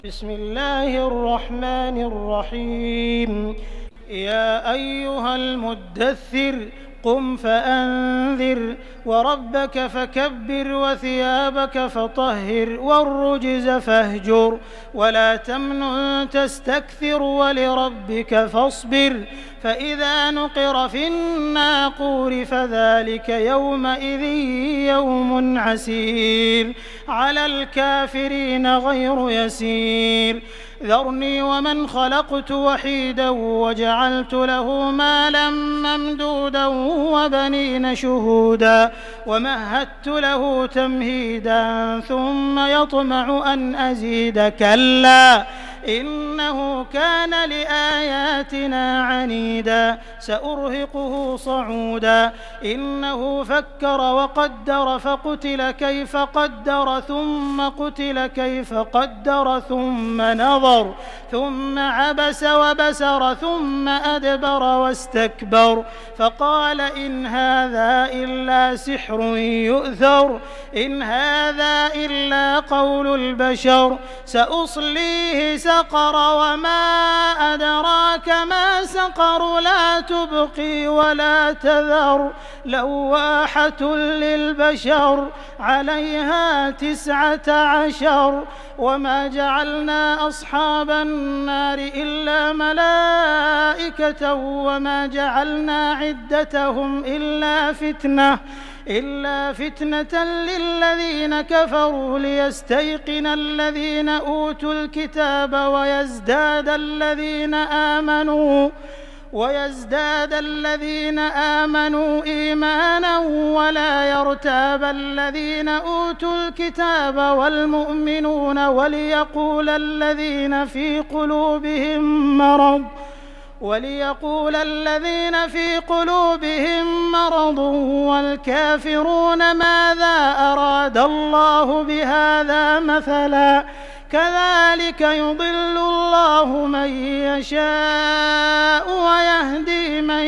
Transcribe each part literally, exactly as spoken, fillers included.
بسم الله الرحمن الرحيم يا أيها المدثر قم فأنذر وربك فكبر وثيابك فطهر والرجز فاهجر ولا تمنن تستكثر ولربك فاصبر فإذا نقر في الناقور فذلك يومئذ يوم عسير على الكافرين غير يسير ذرني ومن خلقت وحيدا وجعلت له مالا ممدودا وبنين شهودا ومهدت له تمهيدا ثم يطمع أن أزيد كلا إنه كان لآياتنا عنيدا سأرهقه صعودا إنه فكر وقدر فقتل كيف قدر ثم قتل كيف قدر ثم نظر ثم عبس وبسر ثم أدبر واستكبر فقال إن هذا إلا سحر يؤثر إن هذا إلا قول البشر سأصليه سقر وما أدراك ما سقر لا تبقي ولا تذر لواحة للبشر عليها تسعة عشر وما جعلنا أصحاب النار إلا ملائكة وما جعلنا عدتهم إلا فتنة إلا فتنة للذين كفروا ليستيقن الذين أوتوا الكتاب ويزداد الذين آمنوا ويزداد الذين آمنوا إيمانا ولا يرتاب الذين أوتوا الكتاب والمؤمنون وليقول الذين في قلوبهم مرض وليقول الذين في قلوبهم مرض والكافرون ماذا أراد الله بهذا مثلا كذلك يضل الله من يشاء ويهدي من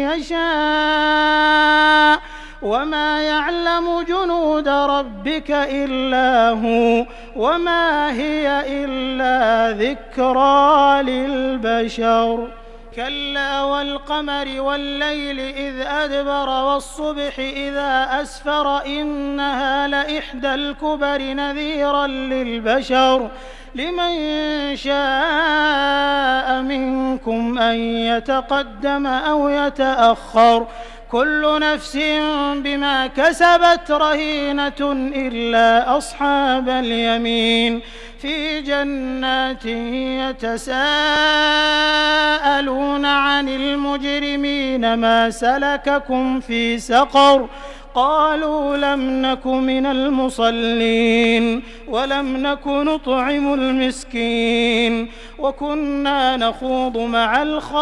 يشاء وما يعلم جنود ربك إلا هو وما هي إلا ذكرى للبشر كلا والقمر والليل إذ أدبر والصبح إذا أسفر إنها لإحدى الكبر نذيرا للبشر لمن شاء منكم أن يتقدم أو يتأخر كل نفس بما كسبت رهينة إلا أصحاب اليمين في جنات يتساءلون عن المجرمين ما سلككم في سقر قالوا لم نك من المصلين ولم نك نطعم المسكين وكنا نخوض مع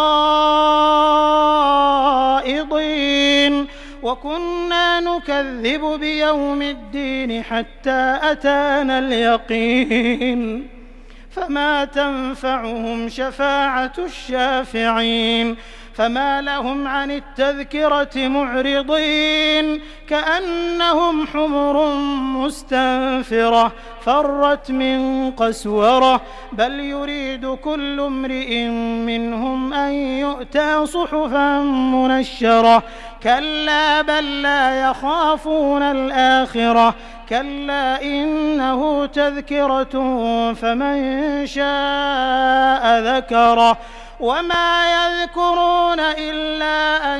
الخائضين وكنا نكذب بيوم الدين حتى أتانا اليقين فما تنفعهم شفاعة الشافعين فما لهم عن التذكرة معرضين كأنهم حمر مستنفرة فرت من قسورة بل يريد كل امرئ منهم أن يؤتى صحفا منشرة كلا بل لا يخافون الآخرة كلا إنه تذكرة فمن شاء ذكره وما يذكرون إلا أن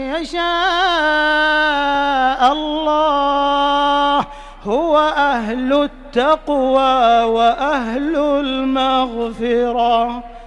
يشاء الله هو أهل التقوى وأهل المغفرة.